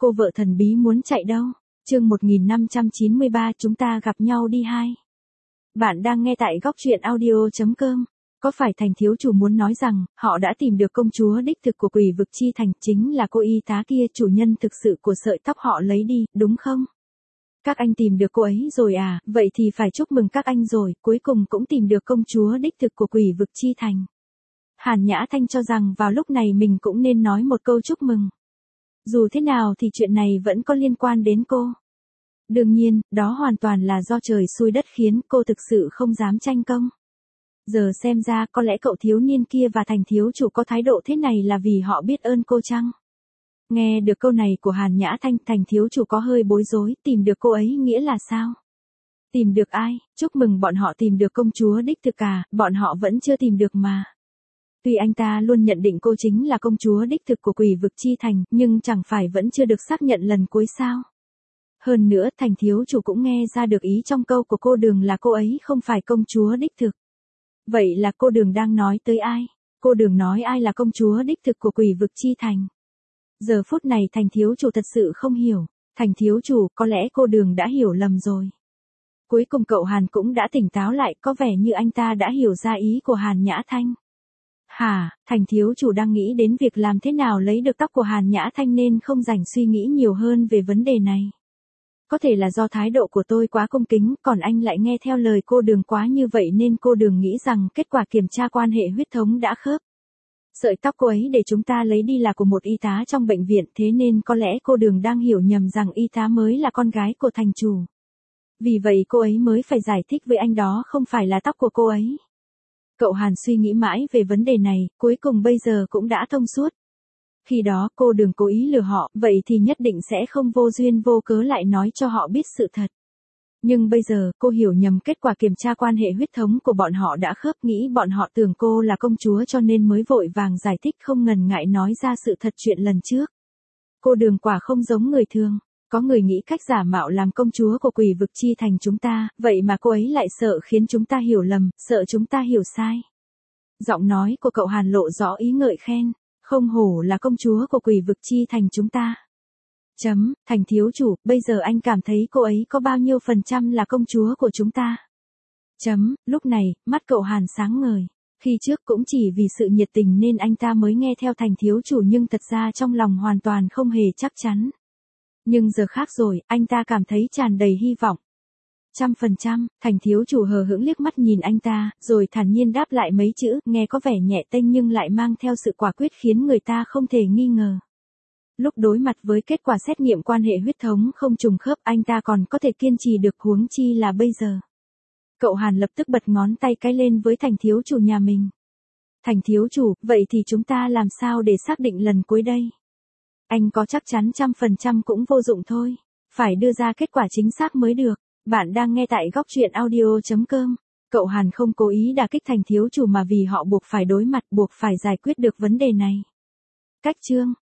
Cô vợ thần bí muốn chạy đâu? Chương 1593 chúng ta gặp nhau đi hai. Bạn đang nghe tại góc truyện audio.com. Có phải Thành thiếu chủ muốn nói rằng, họ đã tìm được công chúa đích thực của Quỷ Vực Chi Thành, chính là cô y tá kia, chủ nhân thực sự của sợi tóc họ lấy đi, đúng không? Các anh tìm được cô ấy rồi à, vậy thì phải chúc mừng các anh rồi, cuối cùng cũng tìm được công chúa đích thực của Quỷ Vực Chi Thành. Hàn Nhã Thanh cho rằng vào lúc này mình cũng nên nói một câu chúc mừng. Dù thế nào thì chuyện này vẫn có liên quan đến cô. Đương nhiên, đó hoàn toàn là do trời xui đất khiến, cô thực sự không dám tranh công. Giờ xem ra có lẽ cậu thiếu niên kia và Thành thiếu chủ có thái độ thế này là vì họ biết ơn cô chăng? Nghe được câu này của Hàn Nhã Thanh, Thành thiếu chủ có hơi bối rối, tìm được cô ấy nghĩa là sao? Tìm được ai? Chúc mừng bọn họ tìm được công chúa đích thực à, bọn họ vẫn chưa tìm được mà. Tuy anh ta luôn nhận định cô chính là công chúa đích thực của Quỷ Vực Chi Thành, nhưng chẳng phải vẫn chưa được xác nhận lần cuối sao? Hơn nữa, Thành thiếu chủ cũng nghe ra được ý trong câu của cô Đường là cô ấy không phải công chúa đích thực. Vậy là cô Đường đang nói tới ai? Cô Đường nói ai là công chúa đích thực của Quỷ Vực Chi Thành? Giờ phút này Thành thiếu chủ thật sự không hiểu. Thành thiếu chủ, có lẽ cô Đường đã hiểu lầm rồi. Cuối cùng cậu Hàn cũng đã tỉnh táo lại, có vẻ như anh ta đã hiểu ra ý của Hàn Nhã Thanh. Hả, Thành thiếu chủ đang nghĩ đến việc làm thế nào lấy được tóc của Hàn Nhã Thanh nên không rảnh suy nghĩ nhiều hơn về vấn đề này. Có thể là do thái độ của tôi quá cung kính, còn anh lại nghe theo lời cô Đường quá như vậy nên cô Đường nghĩ rằng kết quả kiểm tra quan hệ huyết thống đã khớp. Sợi tóc cô ấy để chúng ta lấy đi là của một y tá trong bệnh viện, thế nên có lẽ cô Đường đang hiểu nhầm rằng y tá mới là con gái của thành chủ. Vì vậy cô ấy mới phải giải thích với anh đó không phải là tóc của cô ấy. Cậu Hàn suy nghĩ mãi về vấn đề này, cuối cùng bây giờ cũng đã thông suốt. Khi đó cô Đường cố ý lừa họ, vậy thì nhất định sẽ không vô duyên vô cớ lại nói cho họ biết sự thật. Nhưng bây giờ, cô hiểu nhầm kết quả kiểm tra quan hệ huyết thống của bọn họ đã khớp, nghĩ bọn họ tưởng cô là công chúa cho nên mới vội vàng giải thích không ngần ngại nói ra sự thật chuyện lần trước. Cô Đường quả không giống người thường. Có người nghĩ cách giả mạo làm công chúa của Quỷ Vực Chi Thành chúng ta, vậy mà cô ấy lại sợ khiến chúng ta hiểu lầm, sợ chúng ta hiểu sai. Giọng nói của cậu Hàn lộ rõ ý ngợi khen, không hổ là công chúa của Quỷ Vực Chi Thành chúng ta. Thành thiếu chủ, bây giờ anh cảm thấy cô ấy có bao nhiêu % là công chúa của chúng ta? Lúc này, mắt cậu Hàn sáng ngời. Khi trước cũng chỉ vì sự nhiệt tình nên anh ta mới nghe theo Thành thiếu chủ nhưng thật ra trong lòng hoàn toàn không hề chắc chắn. Nhưng giờ khác rồi, anh ta cảm thấy tràn đầy hy vọng. 100%, Thành thiếu chủ hờ hững liếc mắt nhìn anh ta, rồi thản nhiên đáp lại mấy chữ, nghe có vẻ nhẹ tênh nhưng lại mang theo sự quả quyết khiến người ta không thể nghi ngờ. Lúc đối mặt với kết quả xét nghiệm quan hệ huyết thống không trùng khớp, anh ta còn có thể kiên trì được, huống chi là bây giờ. Cậu Hàn lập tức bật ngón tay cái lên với Thành thiếu chủ nhà mình. Thành thiếu chủ, vậy thì chúng ta làm sao để xác định lần cuối đây? Anh có chắc chắn 100% cũng vô dụng thôi. Phải đưa ra kết quả chính xác mới được. Bạn đang nghe tại góc truyện audio.com. Cậu Hàn không cố ý đả kích Thành thiếu chủ mà vì họ buộc phải đối mặt, buộc phải giải quyết được vấn đề này. Cách chương